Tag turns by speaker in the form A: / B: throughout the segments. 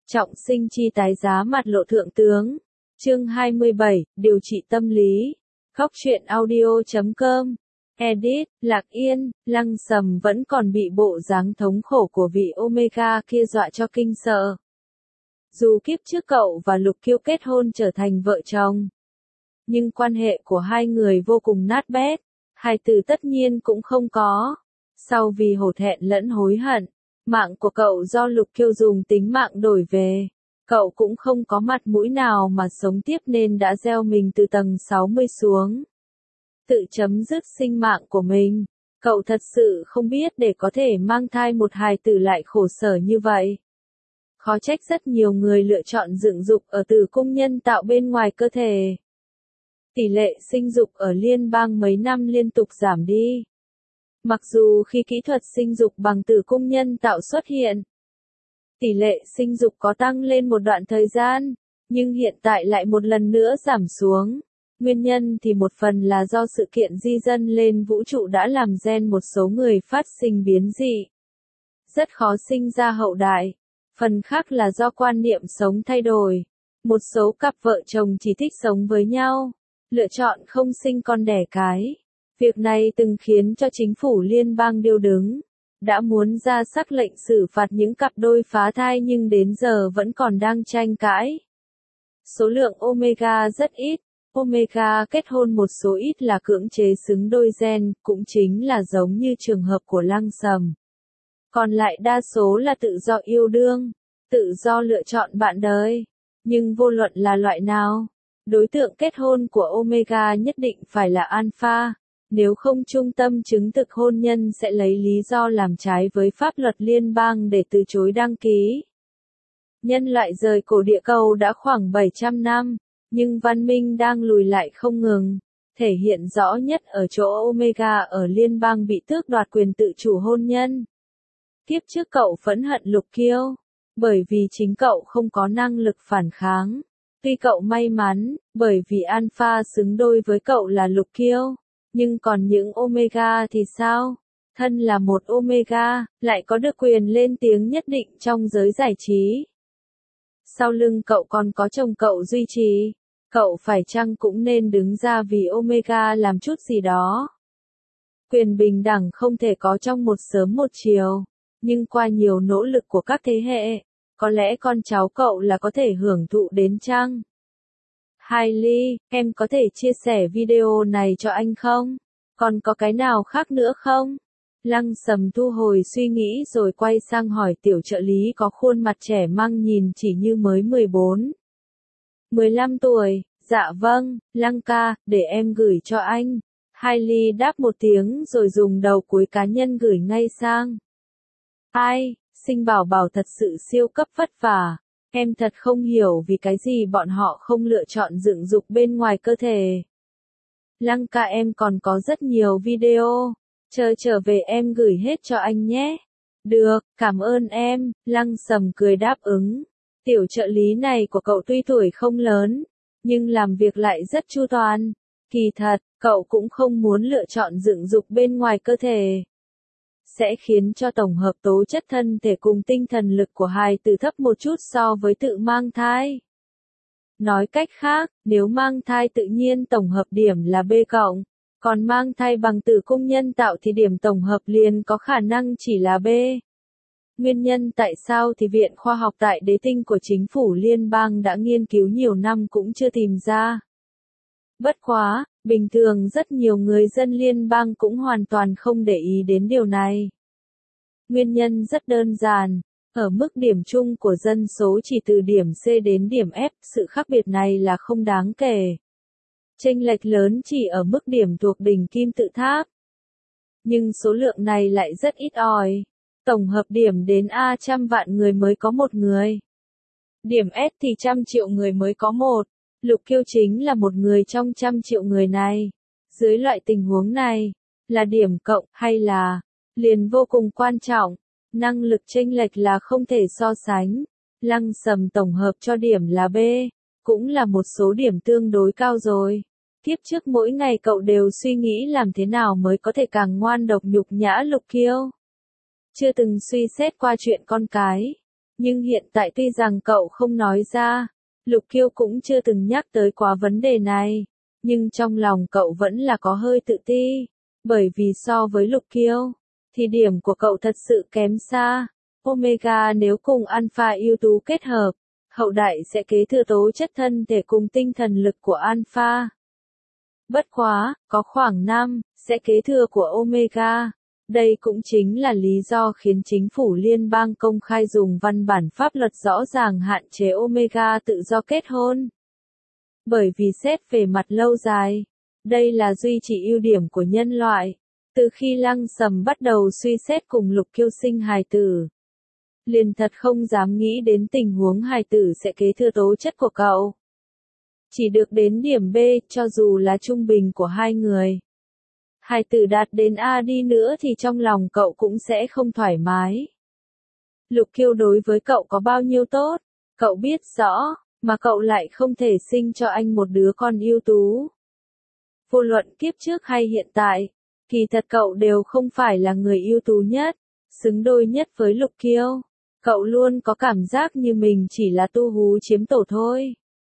A: Trọng sinh chi tái giá mặt lộ thượng tướng. Chương 27, điều trị tâm lý. Góc truyện audio.com. Edit, Lạc Yên, Lăng Sầm vẫn còn bị bộ dáng thống khổ của vị Omega kia dọa cho kinh sợ. Dù kiếp trước cậu và Lục Kiêu kết hôn trở thành vợ chồng, nhưng quan hệ của hai người vô cùng nát bét, hài tử tất nhiên cũng không có. Sau vì hổ thẹn lẫn hối hận, mạng của cậu do Lục Kiêu dùng tính mạng đổi về, cậu cũng không có mặt mũi nào mà sống tiếp nên đã gieo mình từ tầng 60 xuống. Tự chấm dứt sinh mạng của mình, cậu thật sự không biết để có thể mang thai một hài tử lại khổ sở như vậy. Khó trách rất nhiều người lựa chọn dựng dục ở tử cung nhân tạo bên ngoài cơ thể. Tỷ lệ sinh dục ở liên bang mấy năm liên tục giảm đi. Mặc dù khi kỹ thuật sinh dục bằng tử cung nhân tạo xuất hiện, tỷ lệ sinh dục có tăng lên một đoạn thời gian, nhưng hiện tại lại một lần nữa giảm xuống. Nguyên nhân thì một phần là do sự kiện di dân lên vũ trụ đã làm gen một số người phát sinh biến dị, rất khó sinh ra hậu đại. Phần khác là do quan niệm sống thay đổi. Một số cặp vợ chồng chỉ thích sống với nhau, lựa chọn không sinh con đẻ cái. Việc này từng khiến cho chính phủ liên bang điêu đứng, đã muốn ra sắc lệnh xử phạt những cặp đôi phá thai nhưng đến giờ vẫn còn đang tranh cãi. Số lượng Omega rất ít. Omega kết hôn một số ít là cưỡng chế xứng đôi gen, cũng chính là giống như trường hợp của Lăng Sầm. Còn lại đa số là tự do yêu đương, tự do lựa chọn bạn đời. Nhưng vô luận là loại nào, đối tượng kết hôn của Omega nhất định phải là Alpha. Nếu không trung tâm chứng thực hôn nhân sẽ lấy lý do làm trái với pháp luật liên bang để từ chối đăng ký. Nhân loại rời cổ địa cầu đã khoảng 700 năm, nhưng văn minh đang lùi lại không ngừng. Thể hiện rõ nhất ở chỗ Omega ở liên bang bị tước đoạt quyền tự chủ hôn nhân. Kiếp trước cậu phẫn hận Lục Kiêu, bởi vì chính cậu không có năng lực phản kháng. Tuy cậu may mắn, bởi vì Alpha xứng đôi với cậu là Lục Kiêu. Nhưng còn những Omega thì sao? Thân là một Omega, lại có được quyền lên tiếng nhất định trong giới giải trí. Sau lưng cậu còn có chồng cậu duy trì. Cậu phải chăng cũng nên đứng ra vì Omega làm chút gì đó. Quyền bình đẳng không thể có trong một sớm một chiều. Nhưng qua nhiều nỗ lực của các thế hệ, có lẽ con cháu cậu là có thể hưởng thụ đến chăng? Hailey, em có thể chia sẻ video này cho anh không? Còn có cái nào khác nữa không? Lăng Sầm thu hồi suy nghĩ rồi quay sang hỏi tiểu trợ lý có khuôn mặt trẻ măng nhìn chỉ như mới 14. 15 tuổi, dạ vâng, Lăng ca, để em gửi cho anh. Hailey đáp một tiếng rồi dùng đầu cuối cá nhân gửi ngay sang. Ai, sinh bảo bảo thật sự siêu cấp vất vả. Em thật không hiểu vì cái gì bọn họ không lựa chọn dựng dục bên ngoài cơ thể. Lăng ca em còn có rất nhiều video. Chờ trở về em gửi hết cho anh nhé. Được, cảm ơn em, Lăng Sầm cười đáp ứng. Tiểu trợ lý này của cậu tuy tuổi không lớn, nhưng làm việc lại rất chu toàn. Kỳ thật, cậu cũng không muốn lựa chọn dựng dục bên ngoài cơ thể. Sẽ khiến cho tổng hợp tố chất thân thể cùng tinh thần lực của hài tử thấp một chút so với tự mang thai. Nói cách khác, nếu mang thai tự nhiên tổng hợp điểm là B+, còn mang thai bằng tử cung nhân tạo thì điểm tổng hợp liền có khả năng chỉ là B. Nguyên nhân tại sao thì Viện Khoa học tại Đế Tinh của chính phủ liên bang đã nghiên cứu nhiều năm cũng chưa tìm ra. Bất quá, bình thường rất nhiều người dân liên bang cũng hoàn toàn không để ý đến điều này. Nguyên nhân rất đơn giản, ở mức điểm chung của dân số chỉ từ điểm C đến điểm F, sự khác biệt này là không đáng kể. Chênh lệch lớn chỉ ở mức điểm thuộc đỉnh kim tự tháp. Nhưng số lượng này lại rất ít ỏi. Tổng hợp điểm đến A 100 vạn người mới có một người. Điểm S thì 100 triệu người mới có một. Lục Kiêu chính là một người trong 100 triệu người này. Dưới loại tình huống này, là điểm cộng hay là liền vô cùng quan trọng. Năng lực chênh lệch là không thể so sánh. Lăng Sầm tổng hợp cho điểm là B, cũng là một số điểm tương đối cao rồi. Kiếp trước mỗi ngày cậu đều suy nghĩ làm thế nào mới có thể càng ngoan độc nhục nhã Lục Kiêu. Chưa từng suy xét qua chuyện con cái. Nhưng hiện tại tuy rằng cậu không nói ra, Lục Kiêu cũng chưa từng nhắc tới quá vấn đề này, nhưng trong lòng cậu vẫn là có hơi tự ti, bởi vì so với Lục Kiêu, thì điểm của cậu thật sự kém xa. Omega nếu cùng Alpha yếu tố kết hợp, hậu đại sẽ kế thừa tố chất thân thể cùng tinh thần lực của Alpha. Bất quá, có khoảng 5, sẽ kế thừa của Omega. Đây cũng chính là lý do khiến chính phủ liên bang công khai dùng văn bản pháp luật rõ ràng hạn chế Omega tự do kết hôn. Bởi vì xét về mặt lâu dài, đây là duy trì ưu điểm của nhân loại. Từ khi Lăng Sầm bắt đầu suy xét cùng Lục Kiêu sinh hài tử, liền thật không dám nghĩ đến tình huống hài tử sẽ kế thừa tố chất của cậu. Chỉ được đến điểm B, cho dù là trung bình của hai người. Hài tử đạt đến A đi nữa thì trong lòng cậu cũng sẽ không thoải mái. Lục Kiêu đối với cậu có bao nhiêu tốt, cậu biết rõ, mà cậu lại không thể sinh cho anh một đứa con ưu tú. Vô luận kiếp trước hay hiện tại, kỳ thật cậu đều không phải là người ưu tú nhất, xứng đôi nhất với Lục Kiêu. Cậu luôn có cảm giác như mình chỉ là tu hú chiếm tổ thôi.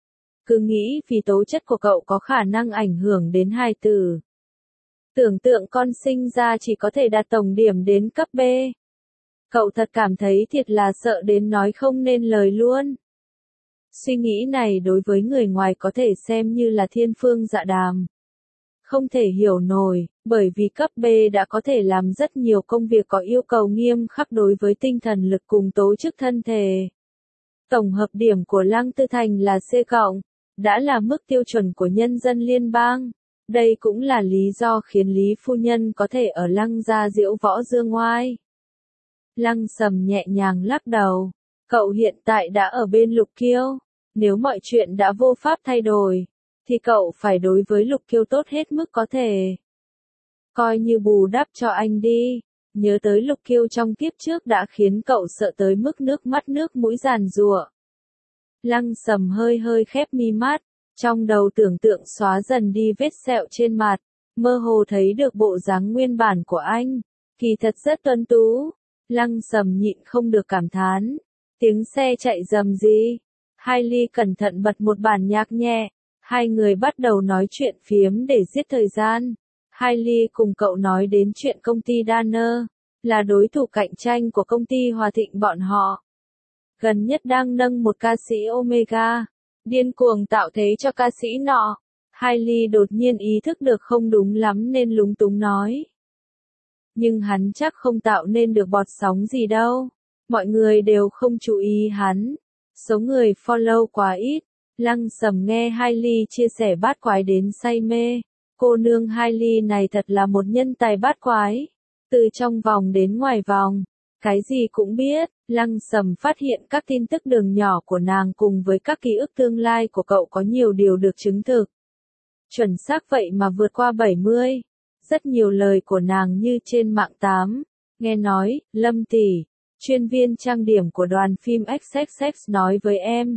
A: Cứ nghĩ vì tố chất của cậu có khả năng ảnh hưởng đến hài tử. Tưởng tượng con sinh ra chỉ có thể đạt tổng điểm đến cấp B. Cậu thật cảm thấy thiệt là sợ đến nói không nên lời luôn. Suy nghĩ này đối với người ngoài có thể xem như là thiên phương dạ đàm. Không thể hiểu nổi, bởi vì cấp B đã có thể làm rất nhiều công việc có yêu cầu nghiêm khắc đối với tinh thần lực cùng tố chức thân thể. Tổng hợp điểm của Lăng Tư Thành là C+, đã là mức tiêu chuẩn của nhân dân liên bang. Đây cũng là lý do khiến Lý Phu Nhân có thể ở Lăng gia diễu võ dương ngoai. Lăng Sầm nhẹ nhàng lắc đầu. Cậu hiện tại đã ở bên Lục Kiêu. Nếu mọi chuyện đã vô pháp thay đổi, thì cậu phải đối với Lục Kiêu tốt hết mức có thể. Coi như bù đắp cho anh đi. Nhớ tới Lục Kiêu trong kiếp trước đã khiến cậu sợ tới mức nước mắt nước mũi giàn giụa. Lăng Sầm hơi hơi khép mi mắt. Trong đầu tưởng tượng xóa dần đi vết sẹo trên mặt, mơ hồ thấy được bộ dáng nguyên bản của anh, kỳ thật rất tuấn tú. Lăng Sầm nhịn không được cảm thán, tiếng xe chạy rầm rì. Hailey cẩn thận bật một bản nhạc nhẹ, hai người bắt đầu nói chuyện phiếm để giết thời gian. Hailey cùng cậu nói đến chuyện công ty Danner, là đối thủ cạnh tranh của công ty Hòa Thịnh bọn họ. Gần nhất đang nâng một ca sĩ Omega. Điên cuồng tạo thế cho ca sĩ nọ. Hailey đột nhiên ý thức được không đúng lắm nên lúng túng nói. Nhưng hắn chắc không tạo nên được bọt sóng gì đâu. Mọi người đều không chú ý hắn. Số người follow quá ít. Lăng Sầm nghe Hailey chia sẻ bát quái đến say mê. Cô nương Hailey này thật là một nhân tài bát quái. Từ trong vòng đến ngoài vòng. Cái gì cũng biết. Lăng Sầm phát hiện các tin tức đường nhỏ của nàng cùng với các ký ức tương lai của cậu có nhiều điều được chứng thực. Chuẩn xác vậy mà vượt qua 70. Rất nhiều lời của nàng như trên mạng 8. Nghe nói, Lâm tỷ, chuyên viên trang điểm của đoàn phim XXX nói với em.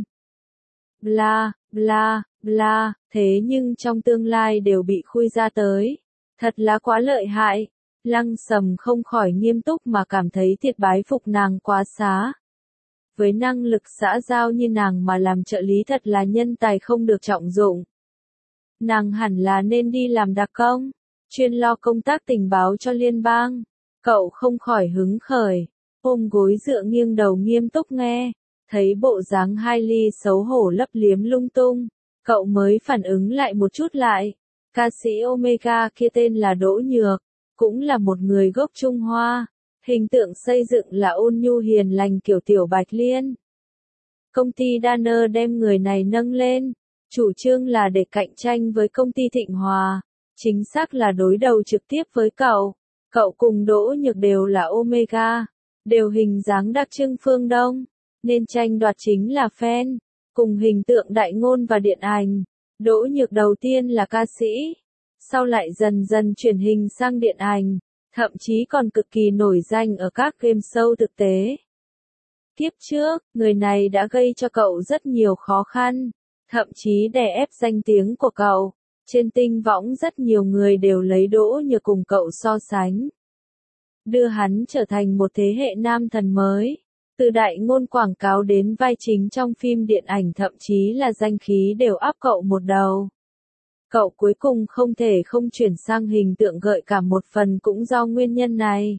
A: Bla, bla, bla, thế nhưng trong tương lai đều bị khui ra tới. Thật là quá lợi hại. Lăng Sầm không khỏi nghiêm túc mà cảm thấy thiệt bái phục nàng quá xá. Với năng lực xã giao như nàng mà làm trợ lý thật là nhân tài không được trọng dụng. Nàng hẳn là nên đi làm đặc công, chuyên lo công tác tình báo cho liên bang. Cậu không khỏi hứng khởi, ôm gối dựa nghiêng đầu nghiêm túc nghe, thấy bộ dáng Hailey xấu hổ lấp liếm lung tung, cậu mới phản ứng lại một chút lại. Ca sĩ Omega kia tên là Đỗ Nhược, cũng là một người gốc Trung Hoa, hình tượng xây dựng là ôn nhu hiền lành kiểu tiểu Bạch Liên. Công ty Danner đem người này nâng lên, chủ trương là để cạnh tranh với công ty Thịnh Hòa, chính xác là đối đầu trực tiếp với cậu. Cậu cùng Đỗ Nhược đều là Omega, đều hình dáng đặc trưng phương Đông, nên tranh đoạt chính là fan, cùng hình tượng đại ngôn và điện ảnh. Đỗ Nhược đầu tiên là ca sĩ, sau lại dần dần chuyển hình sang điện ảnh, thậm chí còn cực kỳ nổi danh ở các game show thực tế. Kiếp trước, người này đã gây cho cậu rất nhiều khó khăn, thậm chí đè ép danh tiếng của cậu. Trên tinh võng rất nhiều người đều lấy Đỗ Nhược cùng cậu so sánh, đưa hắn trở thành một thế hệ nam thần mới. Từ đại ngôn quảng cáo đến vai chính trong phim điện ảnh thậm chí là danh khí đều áp cậu một đầu. Cậu cuối cùng không thể không chuyển sang hình tượng gợi cảm một phần cũng do nguyên nhân này.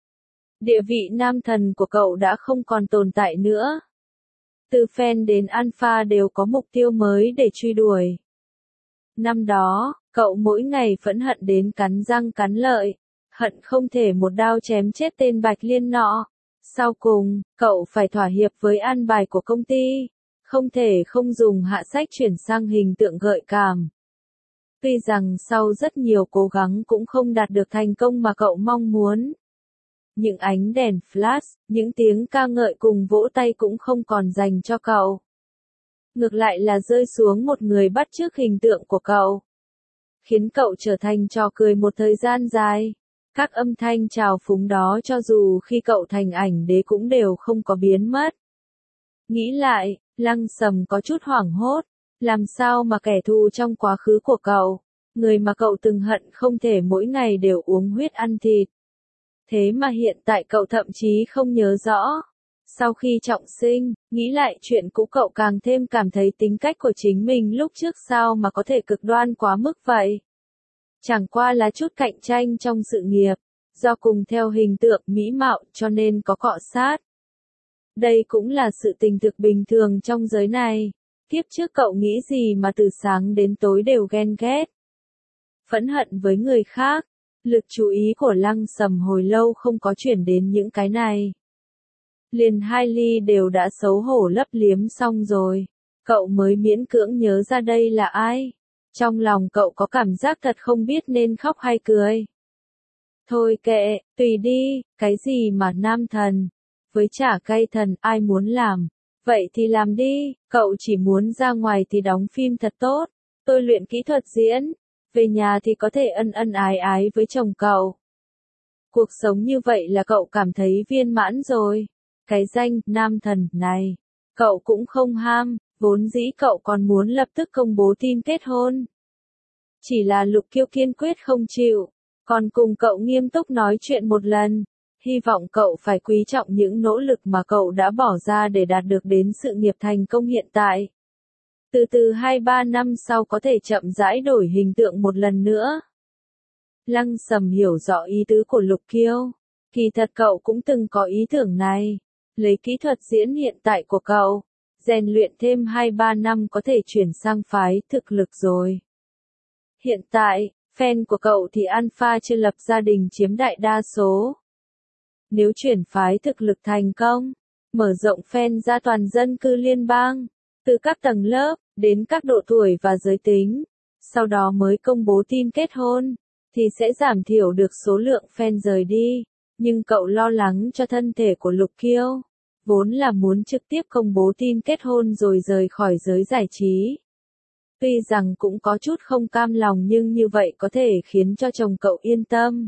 A: Địa vị nam thần của cậu đã không còn tồn tại nữa. Từ fan đến alpha đều có mục tiêu mới để truy đuổi. Năm đó, cậu mỗi ngày phẫn hận đến cắn răng cắn lợi, hận không thể một đao chém chết tên Bạch Liên nọ. Sau cùng, cậu phải thỏa hiệp với an bài của công ty, không thể không dùng hạ sách chuyển sang hình tượng gợi cảm. Tuy rằng sau rất nhiều cố gắng cũng không đạt được thành công mà cậu mong muốn. Những ánh đèn flash, những tiếng ca ngợi cùng vỗ tay cũng không còn dành cho cậu. Ngược lại là rơi xuống một người bắt chước hình tượng của cậu. Khiến cậu trở thành trò cười một thời gian dài. Các âm thanh trào phúng đó cho dù khi cậu thành ảnh đế cũng đều không có biến mất. Nghĩ lại, Lăng Sầm có chút hoảng hốt. Làm sao mà kẻ thù trong quá khứ của cậu, người mà cậu từng hận không thể mỗi ngày đều uống huyết ăn thịt. Thế mà hiện tại cậu thậm chí không nhớ rõ. Sau khi trọng sinh, nghĩ lại chuyện cũ cậu càng thêm cảm thấy tính cách của chính mình lúc trước sao mà có thể cực đoan quá mức vậy. Chẳng qua là chút cạnh tranh trong sự nghiệp, do cùng theo hình tượng mỹ mạo cho nên có cọ sát. Đây cũng là sự tình thực bình thường trong giới này. Kiếp trước cậu nghĩ gì mà từ sáng đến tối đều ghen ghét. Phẫn hận với người khác. Lực chú ý của Lăng Sầm hồi lâu không có chuyển đến những cái này. Liền Hailey đều đã xấu hổ lấp liếm xong rồi. Cậu mới miễn cưỡng nhớ ra đây là ai. Trong lòng cậu có cảm giác thật không biết nên khóc hay cười. Thôi kệ, tùy đi, cái gì mà nam thần. Với chả cay thần ai muốn làm. Vậy thì làm đi, cậu chỉ muốn ra ngoài thì đóng phim thật tốt. Tôi luyện kỹ thuật diễn. Về nhà thì có thể ân ân ái ái với chồng cậu. Cuộc sống như vậy là cậu cảm thấy viên mãn rồi. Cái danh nam thần này, cậu cũng không ham, vốn dĩ cậu còn muốn lập tức công bố tin kết hôn. Chỉ là Lục Kiêu kiên quyết không chịu, còn cùng cậu nghiêm túc nói chuyện một lần. Hy vọng cậu phải quý trọng những nỗ lực mà cậu đã bỏ ra để đạt được đến sự nghiệp thành công hiện tại. Từ từ 2-3 năm sau có thể chậm rãi đổi hình tượng một lần nữa. Lăng Sầm hiểu rõ ý tứ của Lục Kiêu. Kỳ thật cậu cũng từng có ý tưởng này. Lấy kỹ thuật diễn hiện tại của cậu, rèn luyện thêm 2-3 năm có thể chuyển sang phái thực lực rồi. Hiện tại, fan của cậu thì alpha chưa lập gia đình chiếm đại đa số. Nếu chuyển phái thực lực thành công, mở rộng fan ra toàn dân cư liên bang, từ các tầng lớp, đến các độ tuổi và giới tính, sau đó mới công bố tin kết hôn, thì sẽ giảm thiểu được số lượng fan rời đi. Nhưng cậu lo lắng cho thân thể của Lục Kiêu, vốn là muốn trực tiếp công bố tin kết hôn rồi rời khỏi giới giải trí. Tuy rằng cũng có chút không cam lòng nhưng như vậy có thể khiến cho chồng cậu yên tâm.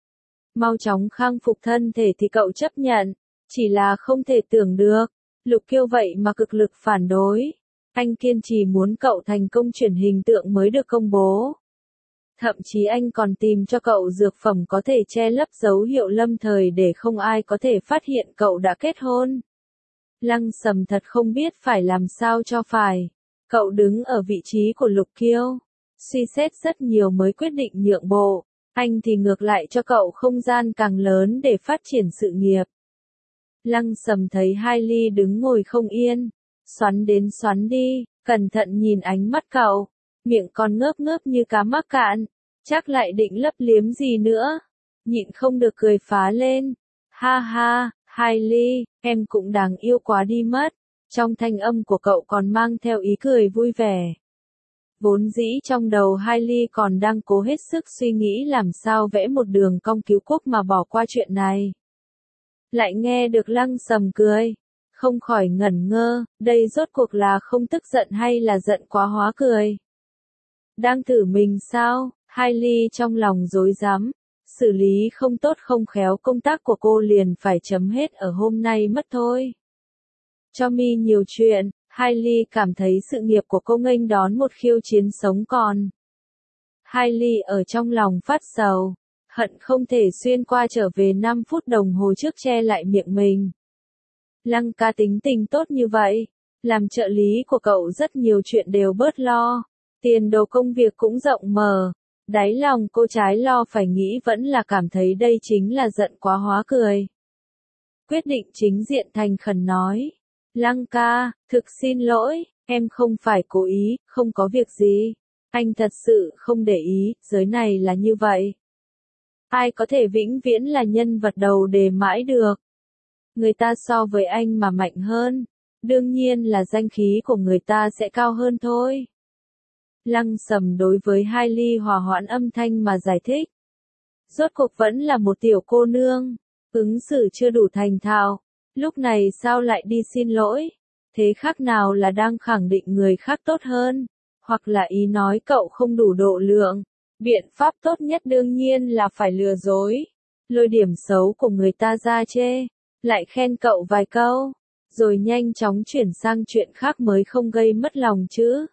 A: Mau chóng khang phục thân thể thì cậu chấp nhận, chỉ là không thể tưởng được, Lục Kiêu vậy mà cực lực phản đối. Anh kiên trì muốn cậu thành công chuyển hình tượng mới được công bố. Thậm chí anh còn tìm cho cậu dược phẩm có thể che lấp dấu hiệu lâm thời để không ai có thể phát hiện cậu đã kết hôn. Lăng Sầm thật không biết phải làm sao cho phải. Cậu đứng ở vị trí của Lục Kiêu, suy xét rất nhiều mới quyết định nhượng bộ. Anh thì ngược lại cho cậu không gian càng lớn để phát triển sự nghiệp. Lăng Sầm thấy Hailey đứng ngồi không yên, xoắn đến xoắn đi, cẩn thận nhìn ánh mắt cậu, miệng còn ngớp ngớp như cá mắc cạn, chắc lại định lấp liếm gì nữa. Nhịn không được cười phá lên. Ha ha, Hailey, em cũng đáng yêu quá đi mất. Trong thanh âm của cậu còn mang theo ý cười vui vẻ. Vốn dĩ trong đầu Hailey còn đang cố hết sức suy nghĩ làm sao vẽ một đường cong cứu quốc mà bỏ qua chuyện này. Lại nghe được Lăng Sầm cười, không khỏi ngẩn ngơ, đây rốt cuộc là không tức giận hay là giận quá hóa cười. Đang thử mình sao? Hailey trong lòng rối rắm, xử lý không tốt không khéo công tác của cô liền phải chấm hết ở hôm nay mất thôi. Cho mi nhiều chuyện, Hailey cảm thấy sự nghiệp của cô nghênh đón một khiêu chiến sống còn. Hailey ở trong lòng phát sầu, hận không thể xuyên qua trở về 5 phút đồng hồ trước che lại miệng mình. Lăng ca tính tình tốt như vậy. Làm trợ lý của cậu rất nhiều chuyện đều bớt lo. Tiền đồ công việc cũng rộng mở. Đáy lòng cô trái lo phải nghĩ vẫn là cảm thấy đây chính là giận quá hóa cười. Quyết định chính diện thành khẩn nói. Lăng ca, thực xin lỗi, em không phải cố ý, không có việc gì. Anh thật sự không để ý, giới này là như vậy. Ai có thể vĩnh viễn là nhân vật đầu đề mãi được. Người ta so với anh mà mạnh hơn. Đương nhiên là danh khí của người ta sẽ cao hơn thôi. Lăng Sầm đối với Hailey hòa hoãn âm thanh mà giải thích. Rốt cuộc vẫn là một tiểu cô nương. Ứng xử chưa đủ thành thạo. Lúc này sao lại đi xin lỗi? Thế khác nào là đang khẳng định người khác tốt hơn? Hoặc là ý nói cậu không đủ độ lượng? Biện pháp tốt nhất đương nhiên là phải lừa dối. Lôi điểm xấu của người ta ra chê. Lại khen cậu vài câu. Rồi nhanh chóng chuyển sang chuyện khác mới không gây mất lòng chứ.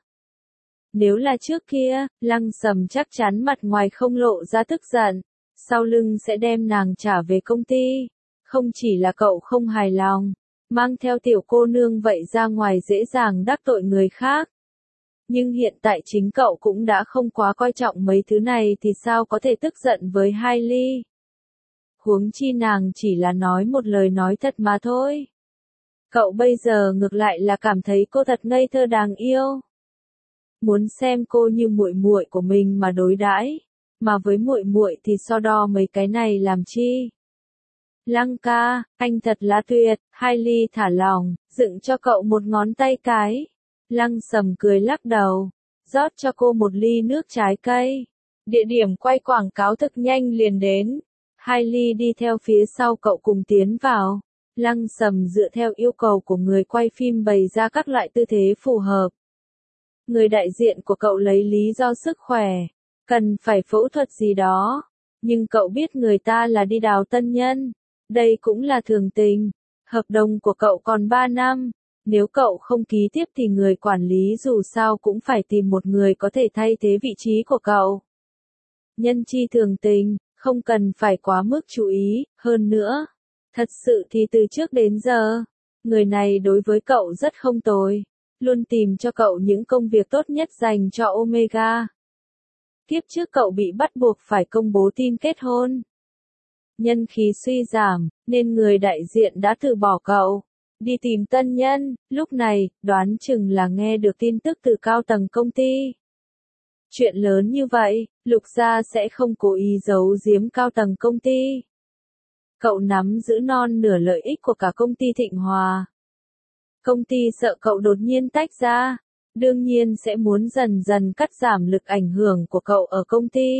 A: Nếu là trước kia, Lăng Sầm chắc chắn mặt ngoài không lộ ra tức giận. Sau lưng sẽ đem nàng trả về công ty. Không chỉ là cậu không hài lòng, mang theo tiểu cô nương vậy ra ngoài dễ dàng đắc tội người khác. Nhưng hiện tại chính cậu cũng đã không quá coi trọng mấy thứ này thì sao có thể tức giận với Hailey. Huống chi nàng chỉ là nói một lời nói thật mà thôi. Cậu bây giờ ngược lại là cảm thấy cô thật ngây thơ đáng yêu. Muốn xem cô như muội muội của mình mà đối đãi, mà với muội muội thì so đo mấy cái này làm chi? Lăng ca, anh thật là tuyệt. Hailey thả lỏng, dựng cho cậu một ngón tay cái. Lăng Sầm cười lắc đầu, rót cho cô một ly nước trái cây. Địa điểm quay quảng cáo thực nhanh liền đến. Hailey đi theo phía sau cậu cùng tiến vào. Lăng Sầm dựa theo yêu cầu của người quay phim bày ra các loại tư thế phù hợp. Người đại diện của cậu lấy lý do sức khỏe, cần phải phẫu thuật gì đó. Nhưng cậu biết người ta là đi đào tân nhân. Đây cũng là thường tình. Hợp đồng của cậu còn 3 năm. Nếu cậu không ký tiếp thì người quản lý dù sao cũng phải tìm một người có thể thay thế vị trí của cậu. Nhân chi thường tình, không cần phải quá mức chú ý, hơn nữa. Thật sự thì từ trước đến giờ, người này đối với cậu rất không tồi. Luôn tìm cho cậu những công việc tốt nhất dành cho Omega. Kiếp trước cậu bị bắt buộc phải công bố tin kết hôn. Nhân khí suy giảm, nên người đại diện đã từ bỏ cậu. Đi tìm tân nhân, lúc này, đoán chừng là nghe được tin tức từ cao tầng công ty. Chuyện lớn như vậy, Lục gia sẽ không cố ý giấu giếm cao tầng công ty. Cậu nắm giữ non nửa lợi ích của cả công ty Thịnh Hòa. Công ty sợ cậu đột nhiên tách ra, đương nhiên sẽ muốn dần dần cắt giảm lực ảnh hưởng của cậu ở công ty.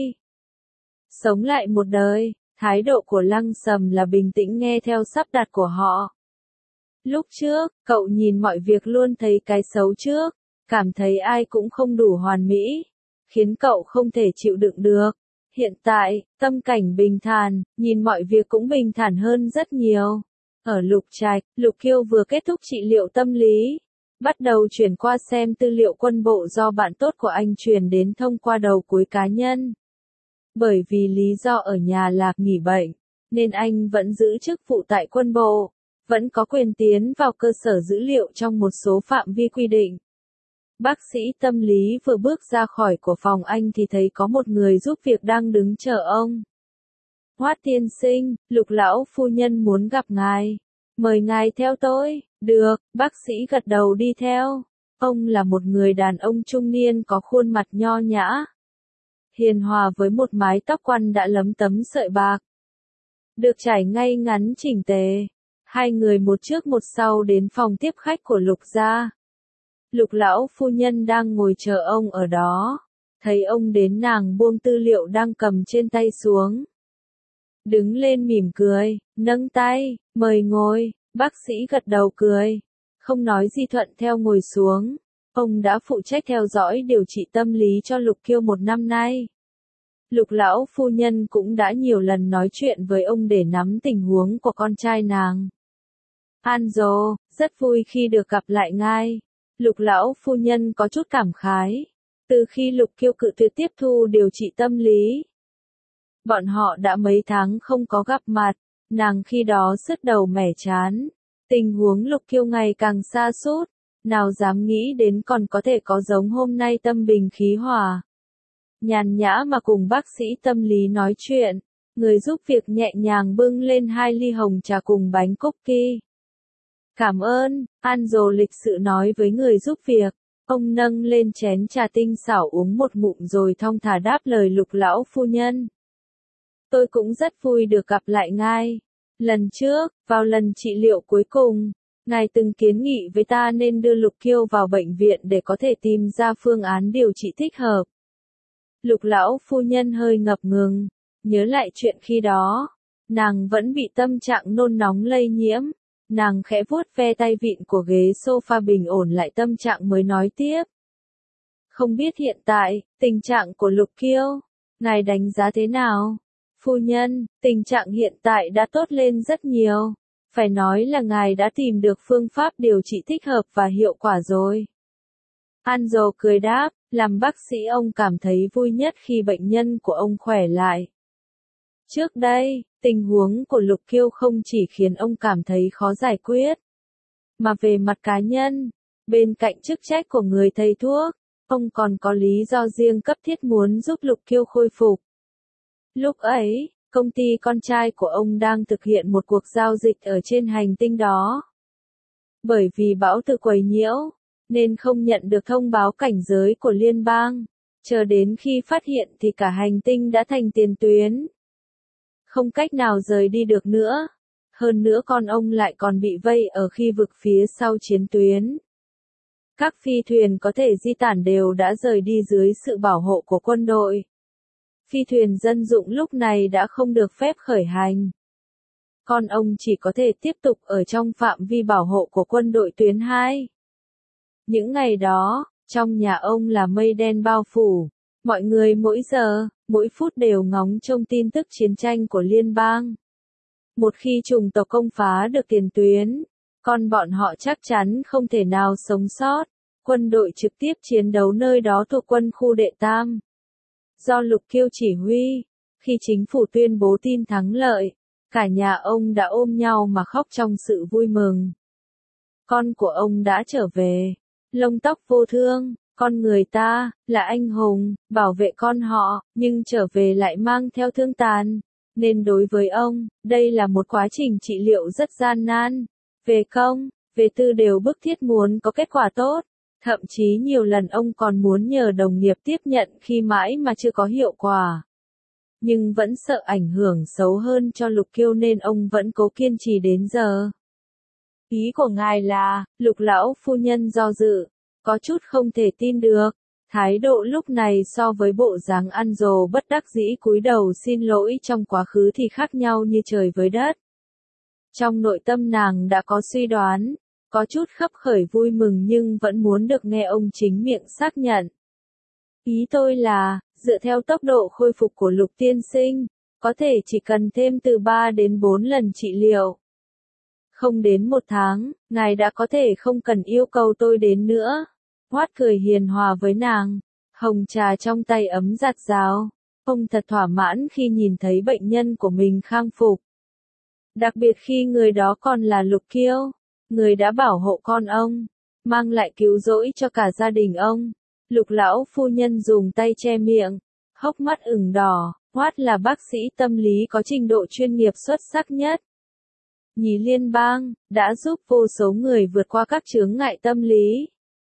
A: Sống lại một đời, thái độ của Lăng Sầm là bình tĩnh nghe theo sắp đặt của họ. Lúc trước, cậu nhìn mọi việc luôn thấy cái xấu trước, cảm thấy ai cũng không đủ hoàn mỹ, khiến cậu không thể chịu đựng được. Hiện tại, tâm cảnh bình thản, nhìn mọi việc cũng bình thản hơn rất nhiều. Ở Lục Trạch, Lục Kiêu vừa kết thúc trị liệu tâm lý, bắt đầu chuyển qua xem tư liệu quân bộ do bạn tốt của anh truyền đến thông qua đầu cuối cá nhân. Bởi vì lý do ở nhà Lạc nghỉ bệnh, nên anh vẫn giữ chức vụ tại quân bộ, vẫn có quyền tiến vào cơ sở dữ liệu trong một số phạm vi quy định. Bác sĩ tâm lý vừa bước ra khỏi của phòng anh thì thấy có một người giúp việc đang đứng chờ ông. Hoát tiên sinh, Lục lão phu nhân muốn gặp ngài. Mời ngài theo tôi. Được, bác sĩ gật đầu đi theo. Ông là một người đàn ông trung niên có khuôn mặt nho nhã, hiền hòa với một mái tóc quăn đã lấm tấm sợi bạc. Được trải ngay ngắn chỉnh tề. Hai người một trước một sau đến phòng tiếp khách của Lục gia. Lục lão phu nhân đang ngồi chờ ông ở đó. Thấy ông đến nàng buông tư liệu đang cầm trên tay xuống. Đứng lên mỉm cười, nâng tay, mời ngồi, bác sĩ gật đầu cười. Không nói gì thuận theo ngồi xuống. Ông đã phụ trách theo dõi điều trị tâm lý cho Lục Kiêu 1 năm nay. Lục lão phu nhân cũng đã nhiều lần nói chuyện với ông để nắm tình huống của con trai nàng. Anjo, rất vui khi được gặp lại ngài. Lục lão phu nhân có chút cảm khái. Từ khi Lục Kiêu cự tuyệt tiếp thu điều trị tâm lý, bọn họ đã mấy tháng không có gặp mặt, nàng khi đó sứt đầu mẻ chán. Tình huống Lục Kiêu ngày càng sa sút, nào dám nghĩ đến còn có thể có giống hôm nay tâm bình khí hòa. Nhàn nhã mà cùng bác sĩ tâm lý nói chuyện, người giúp việc nhẹ nhàng bưng lên 2 ly hồng trà cùng bánh cookie. Cảm ơn, Anzo lịch sự nói với người giúp việc. Ông nâng lên chén trà tinh xảo uống một ngụm rồi thong thả đáp lời Lục lão phu nhân. Tôi cũng rất vui được gặp lại ngài. Lần trước, vào lần trị liệu cuối cùng, ngài từng kiến nghị với ta nên đưa Lục Kiêu vào bệnh viện để có thể tìm ra phương án điều trị thích hợp. Lục lão phu nhân hơi ngập ngừng, nhớ lại chuyện khi đó, nàng vẫn bị tâm trạng nôn nóng lây nhiễm. Nàng khẽ vuốt ve tay vịn của ghế sofa bình ổn lại tâm trạng mới nói tiếp. Không biết hiện tại, tình trạng của Lục Kiêu, ngài đánh giá thế nào? Phu nhân, tình trạng hiện tại đã tốt lên rất nhiều. Phải nói là ngài đã tìm được phương pháp điều trị thích hợp và hiệu quả rồi. Anzo cười đáp, làm bác sĩ ông cảm thấy vui nhất khi bệnh nhân của ông khỏe lại. Trước đây, tình huống của Lục Kiêu không chỉ khiến ông cảm thấy khó giải quyết, mà về mặt cá nhân, bên cạnh chức trách của người thầy thuốc, ông còn có lý do riêng cấp thiết muốn giúp Lục Kiêu khôi phục. Lúc ấy, công ty con trai của ông đang thực hiện một cuộc giao dịch ở trên hành tinh đó. Bởi vì bão từ quấy nhiễu, nên không nhận được thông báo cảnh giới của liên bang, chờ đến khi phát hiện thì cả hành tinh đã thành tiền tuyến. Không cách nào rời đi được nữa. Hơn nữa con ông lại còn bị vây ở khu vực phía sau chiến tuyến. Các phi thuyền có thể di tản đều đã rời đi dưới sự bảo hộ của quân đội. Phi thuyền dân dụng lúc này đã không được phép khởi hành. Con ông chỉ có thể tiếp tục ở trong phạm vi bảo hộ của quân đội tuyến 2. Những ngày đó, trong nhà ông là mây đen bao phủ. Mọi người mỗi giờ, mỗi phút đều ngóng trông tin tức chiến tranh của liên bang. Một khi chủng tộc công phá được tiền tuyến, con bọn họ chắc chắn không thể nào sống sót. Quân đội trực tiếp chiến đấu nơi đó thuộc quân khu đệ tam. Do Lục Kiêu chỉ huy, khi chính phủ tuyên bố tin thắng lợi, cả nhà ông đã ôm nhau mà khóc trong sự vui mừng. Con của ông đã trở về, lông tóc vô thương. Con người ta, là anh hùng, bảo vệ con họ, nhưng trở về lại mang theo thương tàn. Nên đối với ông, đây là một quá trình trị liệu rất gian nan. Về công, về tư đều bức thiết muốn có kết quả tốt. Thậm chí nhiều lần ông còn muốn nhờ đồng nghiệp tiếp nhận khi mãi mà chưa có hiệu quả. Nhưng vẫn sợ ảnh hưởng xấu hơn cho Lục Kiêu nên ông vẫn cố kiên trì đến giờ. Ý của ngài là, Lục lão phu nhân do dự. Có chút không thể tin được, thái độ lúc này so với bộ dáng Anzo bất đắc dĩ cúi đầu xin lỗi trong quá khứ thì khác nhau như trời với đất. Trong nội tâm nàng đã có suy đoán, có chút khấp khởi vui mừng nhưng vẫn muốn được nghe ông chính miệng xác nhận. Ý tôi là, dựa theo tốc độ khôi phục của Lục tiên sinh, có thể chỉ cần thêm từ 3 đến 4 lần trị liệu. Không đến 1 tháng, ngài đã có thể không cần yêu cầu tôi đến nữa. Hoát cười hiền hòa với nàng, hồng trà trong tay ấm giặt rào. Ông thật thỏa mãn khi nhìn thấy bệnh nhân của mình khang phục. Đặc biệt khi người đó còn là Lục Kiêu, người đã bảo hộ con ông, mang lại cứu rỗi cho cả gia đình ông. Lục lão phu nhân dùng tay che miệng, hốc mắt ửng đỏ. Hoát là bác sĩ tâm lý có trình độ chuyên nghiệp xuất sắc nhất. Nhì liên bang, đã giúp vô số người vượt qua các chướng ngại tâm lý.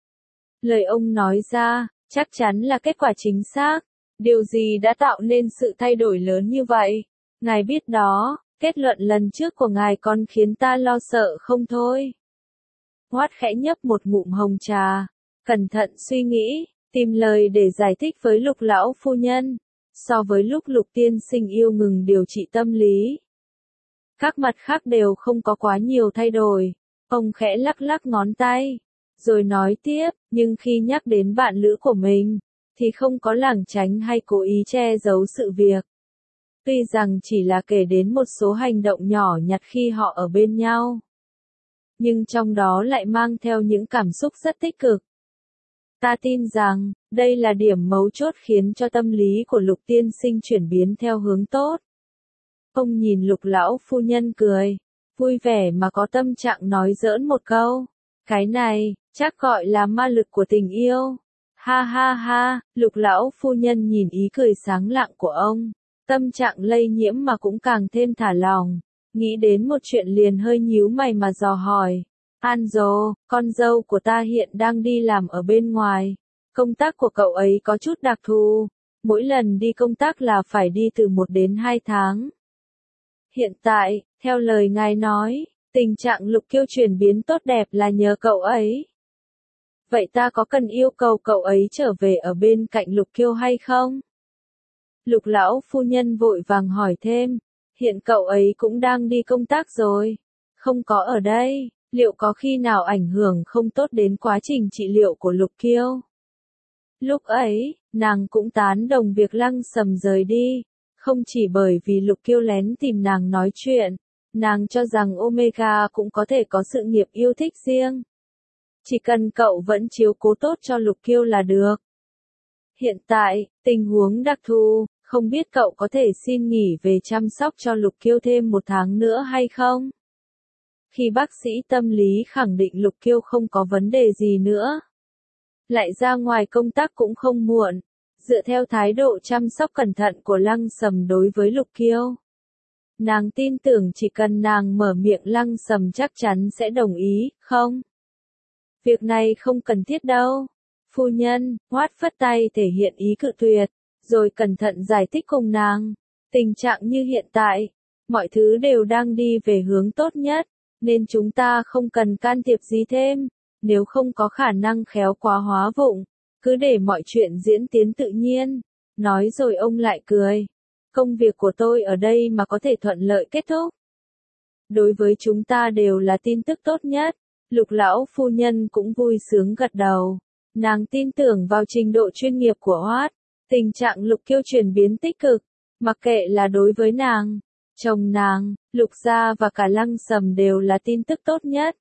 A: Lời ông nói ra, chắc chắn là kết quả chính xác. Điều gì đã tạo nên sự thay đổi lớn như vậy? Ngài biết đó, kết luận lần trước của ngài còn khiến ta lo sợ không thôi. Hoát khẽ nhấp một ngụm hồng trà, cẩn thận suy nghĩ, tìm lời để giải thích với Lục lão phu nhân. So với lúc Lục tiên sinh yêu ngừng điều trị tâm lý, các mặt khác đều không có quá nhiều thay đổi. Ông khẽ lắc lắc ngón tay, rồi nói tiếp, nhưng khi nhắc đến bạn lữ của mình, thì không có lảng tránh hay cố ý che giấu sự việc. Tuy rằng chỉ là kể đến một số hành động nhỏ nhặt khi họ ở bên nhau, nhưng trong đó lại mang theo những cảm xúc rất tích cực. Ta tin rằng, đây là điểm mấu chốt khiến cho tâm lý của Lục tiên sinh chuyển biến theo hướng tốt. Ông nhìn Lục lão phu nhân cười, vui vẻ mà có tâm trạng nói giỡn một câu. Cái này, chắc gọi là ma lực của tình yêu. Ha ha ha, Lục lão phu nhân nhìn ý cười sáng lạng của ông, tâm trạng lây nhiễm mà cũng càng thêm thả lòng, nghĩ đến một chuyện liền hơi nhíu mày mà dò hỏi. Anjo, con dâu của ta hiện đang đi làm ở bên ngoài, công tác của cậu ấy có chút đặc thù, mỗi lần đi công tác là phải đi từ 1 đến 2 tháng. Hiện tại, theo lời ngài nói, tình trạng Lục Kiêu chuyển biến tốt đẹp là nhờ cậu ấy. Vậy ta có cần yêu cầu cậu ấy trở về ở bên cạnh Lục Kiêu hay không? Lục lão phu nhân vội vàng hỏi thêm, hiện cậu ấy cũng đang đi công tác rồi, không có ở đây, liệu có khi nào ảnh hưởng không tốt đến quá trình trị liệu của Lục Kiêu? Lúc ấy, nàng cũng tán đồng việc Lăng Sầm rời đi, không chỉ bởi vì Lục Kiêu lén tìm nàng nói chuyện, nàng cho rằng Omega cũng có thể có sự nghiệp yêu thích riêng. Chỉ cần cậu vẫn chiếu cố tốt cho Lục Kiêu là được. Hiện tại, tình huống đặc thù, không biết cậu có thể xin nghỉ về chăm sóc cho Lục Kiêu thêm 1 tháng nữa hay không? Khi bác sĩ tâm lý khẳng định Lục Kiêu không có vấn đề gì nữa, lại ra ngoài công tác cũng không muộn, dựa theo thái độ chăm sóc cẩn thận của Lăng Sầm đối với Lục Kiêu. Nàng tin tưởng chỉ cần nàng mở miệng Lăng Sầm chắc chắn sẽ đồng ý, không? Việc này không cần thiết đâu. Phu nhân, Hoát phất tay thể hiện ý cự tuyệt, rồi cẩn thận giải thích cùng nàng. Tình trạng như hiện tại, mọi thứ đều đang đi về hướng tốt nhất, nên chúng ta không cần can thiệp gì thêm, nếu không có khả năng khéo quá hóa vụng, cứ để mọi chuyện diễn tiến tự nhiên. Nói rồi ông lại cười. Công việc của tôi ở đây mà có thể thuận lợi kết thúc, đối với chúng ta đều là tin tức tốt nhất. Lục lão phu nhân cũng vui sướng gật đầu. Nàng tin tưởng vào trình độ chuyên nghiệp của Hoát. Tình trạng Lục Kiêu chuyển biến tích cực, mặc kệ là đối với nàng, chồng nàng, Lục gia và cả Lăng Sầm đều là tin tức tốt nhất.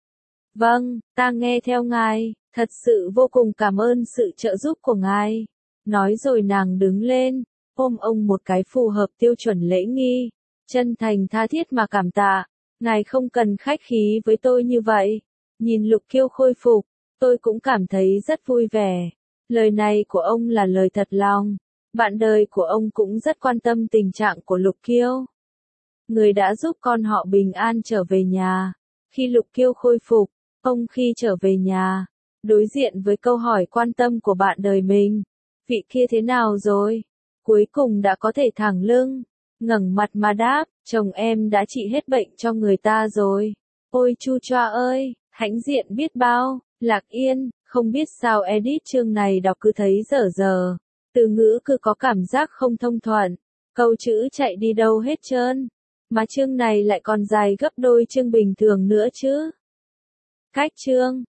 A: Vâng, ta nghe theo ngài, thật sự vô cùng cảm ơn sự trợ giúp của ngài. Nói rồi nàng đứng lên, ôm ông một cái phù hợp tiêu chuẩn lễ nghi, chân thành tha thiết mà cảm tạ. Ngài không cần khách khí với tôi như vậy. Nhìn Lục Kiêu khôi phục, tôi cũng cảm thấy rất vui vẻ. Lời này của ông là lời thật lòng. Bạn đời của ông cũng rất quan tâm tình trạng của Lục Kiêu. Người đã giúp con họ bình an trở về nhà. Khi Lục Kiêu khôi phục, ông khi trở về nhà, đối diện với câu hỏi quan tâm của bạn đời mình. Vị kia thế nào rồi? Cuối cùng đã có thể thẳng lưng, ngẩng mặt mà đáp, chồng em đã trị hết bệnh cho người ta rồi. Ôi chu choa ơi, hãnh diện biết bao. Lạc Yên, không biết sao edit chương này đọc cứ thấy dở dở. Từ ngữ cứ có cảm giác không thông thuận. Câu chữ chạy đi đâu hết trơn. Mà chương này lại còn dài gấp đôi chương bình thường nữa chứ. Cách chương